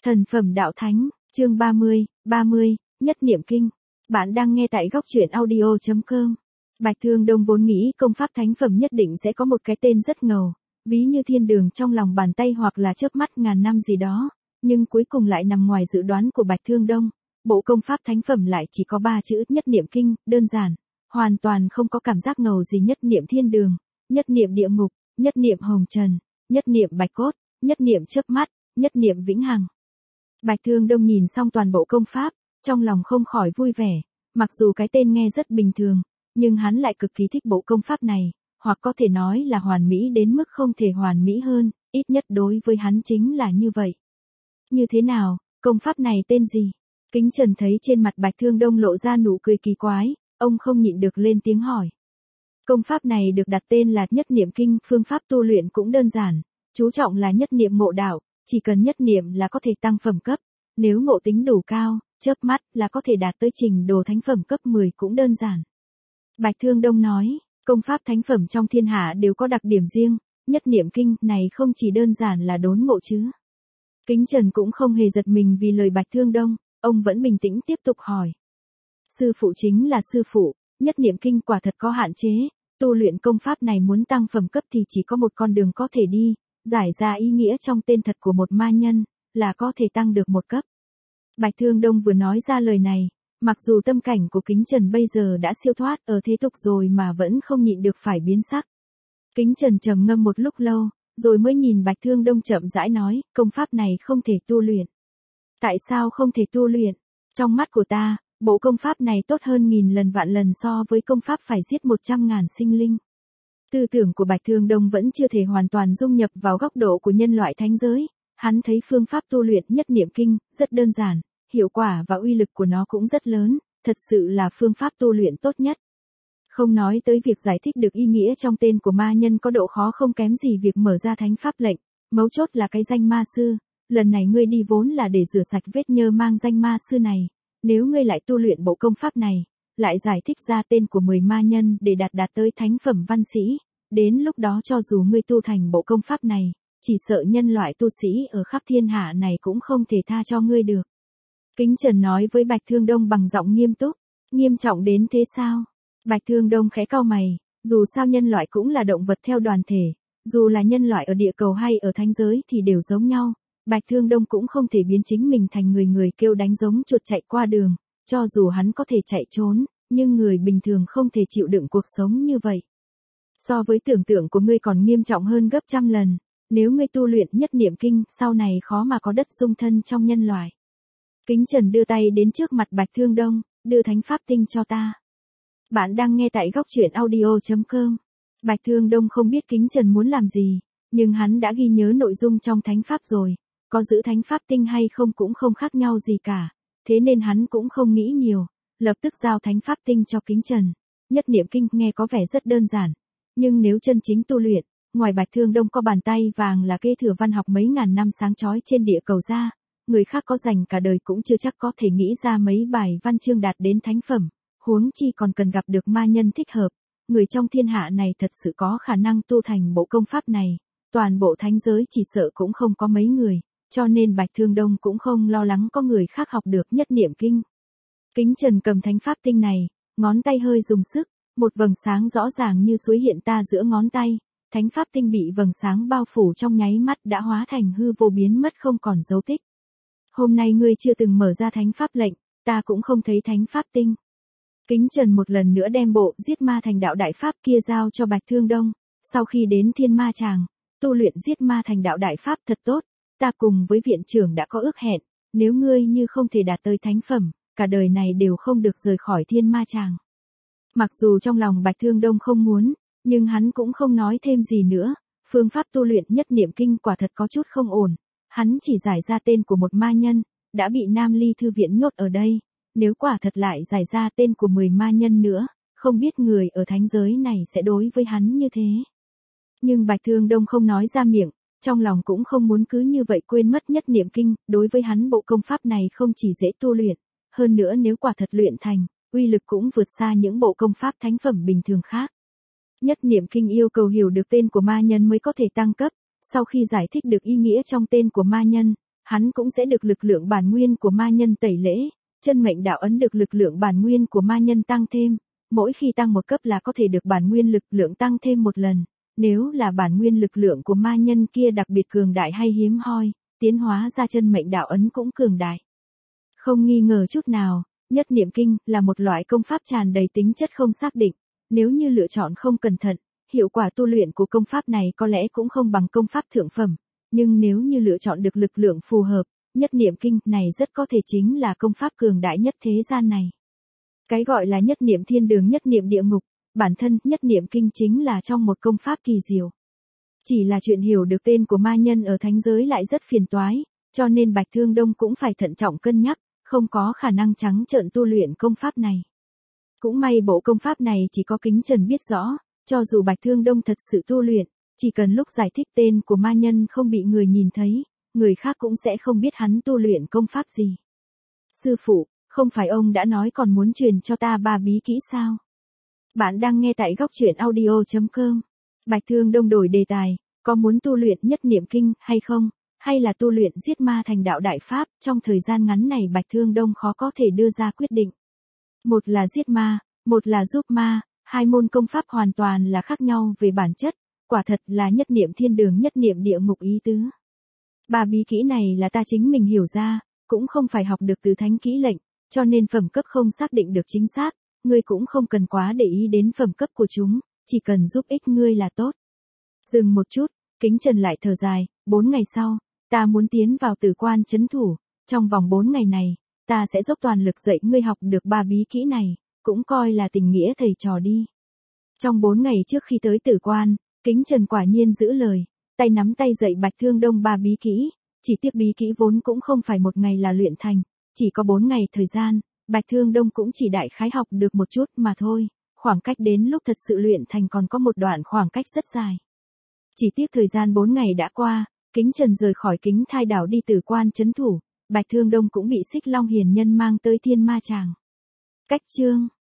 Thần phẩm đạo thánh, chương 30, Nhất Niệm Kinh. Bạn đang nghe tại góc truyện audio.com. Bạch Thương Đông vốn nghĩ công pháp thánh phẩm nhất định sẽ có một cái tên rất ngầu, ví như thiên đường trong lòng bàn tay hoặc là chớp mắt ngàn năm gì đó, nhưng cuối cùng lại nằm ngoài dự đoán của Bạch Thương Đông. Bộ công pháp thánh phẩm lại chỉ có 3 chữ Nhất Niệm Kinh, đơn giản, hoàn toàn không có cảm giác ngầu gì. Nhất niệm thiên đường, nhất niệm địa ngục, nhất niệm hồng trần, nhất niệm bạch cốt, nhất niệm chớp mắt, nhất niệm vĩnh hằng. Bạch Thương Đông nhìn xong toàn bộ công pháp, trong lòng không khỏi vui vẻ, mặc dù cái tên nghe rất bình thường, nhưng hắn lại cực kỳ thích bộ công pháp này, hoặc có thể nói là hoàn mỹ đến mức không thể hoàn mỹ hơn, ít nhất đối với hắn chính là như vậy. Như thế nào, công pháp này tên gì? Kính Trần thấy trên mặt Bạch Thương Đông lộ ra nụ cười kỳ quái, ông không nhịn được lên tiếng hỏi. Công pháp này được đặt tên là Nhất Niệm Kinh, phương pháp tu luyện cũng đơn giản, chú trọng là nhất niệm ngộ đạo, chỉ cần nhất niệm là có thể tăng phẩm cấp, nếu ngộ tính đủ cao, chớp mắt là có thể đạt tới trình độ thánh phẩm cấp 10 cũng đơn giản. Bạch Thương Đông nói, công pháp thánh phẩm trong thiên hạ đều có đặc điểm riêng, Nhất Niệm Kinh này không chỉ đơn giản là đốn ngộ chứ. Kính Trần cũng không hề giật mình vì lời Bạch Thương Đông, ông vẫn bình tĩnh tiếp tục hỏi. Sư phụ chính là sư phụ, Nhất Niệm Kinh quả thật có hạn chế, tu luyện công pháp này muốn tăng phẩm cấp thì chỉ có một con đường có thể đi, giải ra ý nghĩa trong tên thật của một ma nhân, là có thể tăng được một cấp. Bạch Thương Đông vừa nói ra lời này, mặc dù tâm cảnh của Kính Trần bây giờ đã siêu thoát ở thế tục rồi mà vẫn không nhịn được phải biến sắc. Kính Trần trầm ngâm một lúc lâu, rồi mới nhìn Bạch Thương Đông chậm rãi nói, công pháp này không thể tu luyện. Tại sao không thể tu luyện? Trong mắt của ta, bộ công pháp này tốt hơn nghìn lần vạn lần so với công pháp phải giết 100.000 sinh linh. Tư tưởng của Bạch Thương Đông vẫn chưa thể hoàn toàn dung nhập vào góc độ của nhân loại thánh giới, hắn thấy phương pháp tu luyện Nhất Niệm Kinh rất đơn giản, hiệu quả và uy lực của nó cũng rất lớn, thật sự là phương pháp tu luyện tốt nhất. Không nói tới việc giải thích được ý nghĩa trong tên của ma nhân có độ khó không kém gì việc mở ra thánh pháp lệnh, mấu chốt là cái danh ma sư, lần này ngươi đi vốn là để rửa sạch vết nhơ mang danh ma sư này, nếu ngươi lại tu luyện bộ công pháp này, lại giải thích ra tên của 10 ma nhân để đạt tới thánh phẩm văn sĩ, đến lúc đó cho dù ngươi tu thành bộ công pháp này, chỉ sợ nhân loại tu sĩ ở khắp thiên hạ này cũng không thể tha cho ngươi được. Kính Trần nói với Bạch Thương Đông bằng giọng nghiêm túc, nghiêm trọng đến thế sao? Bạch Thương Đông khẽ cau mày, dù sao nhân loại cũng là động vật theo đoàn thể, dù là nhân loại ở địa cầu hay ở thánh giới thì đều giống nhau, Bạch Thương Đông cũng không thể biến chính mình thành người kêu đánh giống chuột chạy qua đường, cho dù hắn có thể chạy trốn, nhưng người bình thường không thể chịu đựng cuộc sống như vậy. So với tưởng tượng của ngươi còn nghiêm trọng hơn gấp trăm lần, nếu ngươi tu luyện Nhất Niệm Kinh sau này khó mà có đất dung thân trong nhân loại. Kính Trần đưa tay đến trước mặt Bạch Thương Đông, đưa thánh pháp tinh cho ta. Bạn đang nghe tại góc truyện audio.com. Bạch Thương Đông không biết Kính Trần muốn làm gì, nhưng hắn đã ghi nhớ nội dung trong thánh pháp rồi, có giữ thánh pháp tinh hay không cũng không khác nhau gì cả, thế nên hắn cũng không nghĩ nhiều, lập tức giao thánh pháp tinh cho Kính Trần. Nhất Niệm Kinh nghe có vẻ rất đơn giản, nhưng nếu chân chính tu luyện, ngoài Bạch Thương Đông có bàn tay vàng là kế thừa văn học mấy ngàn năm sáng chói trên địa cầu ra, người khác có dành cả đời cũng chưa chắc có thể nghĩ ra mấy bài văn chương đạt đến thánh phẩm, huống chi còn cần gặp được ma nhân thích hợp, người trong thiên hạ này thật sự có khả năng tu thành bộ công pháp này, toàn bộ thánh giới chỉ sợ cũng không có mấy người, cho nên Bạch Thương Đông cũng không lo lắng có người khác học được Nhất Niệm Kinh. Kính Trần cầm thánh pháp tinh này, ngón tay hơi dùng sức, một vầng sáng rõ ràng như suối hiện ta giữa ngón tay, thánh pháp tinh bị vầng sáng bao phủ trong nháy mắt đã hóa thành hư vô biến mất không còn dấu tích. Hôm nay ngươi chưa từng mở ra thánh pháp lệnh, ta cũng không thấy thánh pháp tinh. Kính Trần một lần nữa đem bộ giết ma thành đạo đại pháp kia giao cho Bạch Thương Đông, sau khi đến Thiên Ma Tràng, tu luyện giết ma thành đạo đại pháp thật tốt, ta cùng với viện trưởng đã có ước hẹn, nếu ngươi như không thể đạt tới thánh phẩm, cả đời này đều không được rời khỏi Thiên Ma Tràng. Mặc dù trong lòng Bạch Thương Đông không muốn, nhưng hắn cũng không nói thêm gì nữa, phương pháp tu luyện Nhất Niệm Kinh quả thật có chút không ổn, hắn chỉ giải ra tên của một ma nhân, đã bị Nam Ly Thư Viện nhốt ở đây, nếu quả thật lại giải ra tên của 10 ma nhân nữa, không biết người ở thánh giới này sẽ đối với hắn như thế. Nhưng Bạch Thương Đông không nói ra miệng, trong lòng cũng không muốn cứ như vậy quên mất Nhất Niệm Kinh, đối với hắn bộ công pháp này không chỉ dễ tu luyện, hơn nữa nếu quả thật luyện thành, uy lực cũng vượt xa những bộ công pháp thánh phẩm bình thường khác. Nhất Niệm Kinh yêu cầu hiểu được tên của ma nhân mới có thể tăng cấp, sau khi giải thích được ý nghĩa trong tên của ma nhân, hắn cũng sẽ được lực lượng bản nguyên của ma nhân tẩy lễ, chân mệnh đạo ấn được lực lượng bản nguyên của ma nhân tăng thêm, mỗi khi tăng một cấp là có thể được bản nguyên lực lượng tăng thêm một lần, nếu là bản nguyên lực lượng của ma nhân kia đặc biệt cường đại hay hiếm hoi, tiến hóa ra chân mệnh đạo ấn cũng cường đại. Không nghi ngờ chút nào, nhất niệm kinh là một loại công pháp tràn đầy tính chất không xác định, nếu như lựa chọn không cẩn thận, hiệu quả tu luyện của công pháp này có lẽ cũng không bằng công pháp thượng phẩm, nhưng nếu như lựa chọn được lực lượng phù hợp, nhất niệm kinh này rất có thể chính là công pháp cường đại nhất thế gian này. Cái gọi là nhất niệm thiên đường nhất niệm địa ngục, bản thân nhất niệm kinh chính là trong một công pháp kỳ diệu. Chỉ là chuyện hiểu được tên của ma nhân ở thánh giới lại rất phiền toái, cho nên Bạch Thương Đông cũng phải thận trọng cân nhắc, không có khả năng trắng trợn tu luyện công pháp này. Cũng may bộ công pháp này chỉ có Kính Trần biết rõ, cho dù Bạch Thương Đông thật sự tu luyện, chỉ cần lúc giải thích tên của ma nhân không bị người nhìn thấy, người khác cũng sẽ không biết hắn tu luyện công pháp gì. Sư phụ, không phải ông đã nói còn muốn truyền cho ta 3 bí kỹ sao? Bạn đang nghe tại góc truyện audio.com. Bạch Thương Đông đổi đề tài, có muốn tu luyện nhất niệm kinh hay không? Hay là tu luyện giết ma thành đạo đại pháp? Trong thời gian ngắn này Bạch Thương Đông khó có thể đưa ra quyết định. Một là giết ma, một là giúp ma, hai môn công pháp hoàn toàn là khác nhau về bản chất, quả thật là nhất niệm thiên đường nhất niệm địa ngục ý tứ. 3 bí kỹ này là ta chính mình hiểu ra, cũng không phải học được từ thánh kỹ lệnh, cho nên phẩm cấp không xác định được chính xác, ngươi cũng không cần quá để ý đến phẩm cấp của chúng, chỉ cần giúp ích ngươi là tốt. Dừng một chút, Kính Trần lại thở dài, 4 ngày sau, ta muốn tiến vào Tử Quan trấn thủ, trong vòng 4 ngày này, ta sẽ dốc toàn lực dạy ngươi học được 3 bí kỹ này, cũng coi là tình nghĩa thầy trò đi. Trong 4 ngày trước khi tới Tử Quan, Kính Trần quả nhiên giữ lời, tay nắm tay dạy Bạch Thương Đông 3 bí kỹ, chỉ tiếc bí kỹ vốn cũng không phải một ngày là luyện thành, chỉ có 4 ngày thời gian, Bạch Thương Đông cũng chỉ đại khái học được một chút mà thôi, khoảng cách đến lúc thật sự luyện thành còn có một đoạn khoảng cách rất dài. Chỉ tiếc thời gian 4 ngày đã qua, Kính Trần rời khỏi Kính Thai đảo đi Tử Quan trấn thủ, Bạch Thương Đông cũng bị Xích Long Hiền Nhân mang tới Thiên Ma Tràng. Cách chương